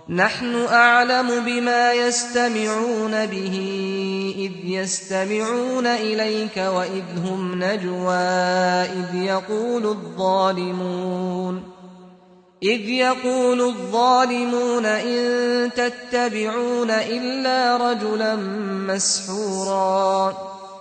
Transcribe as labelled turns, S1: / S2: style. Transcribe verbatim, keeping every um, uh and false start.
S1: نحن أعلم بما يستمعون به إذ يستمعون إليك وإذ هم نجوى إذ يقول الظالمون إذ يقول الظالمون إن تتبعون إلا رجلا مسحورا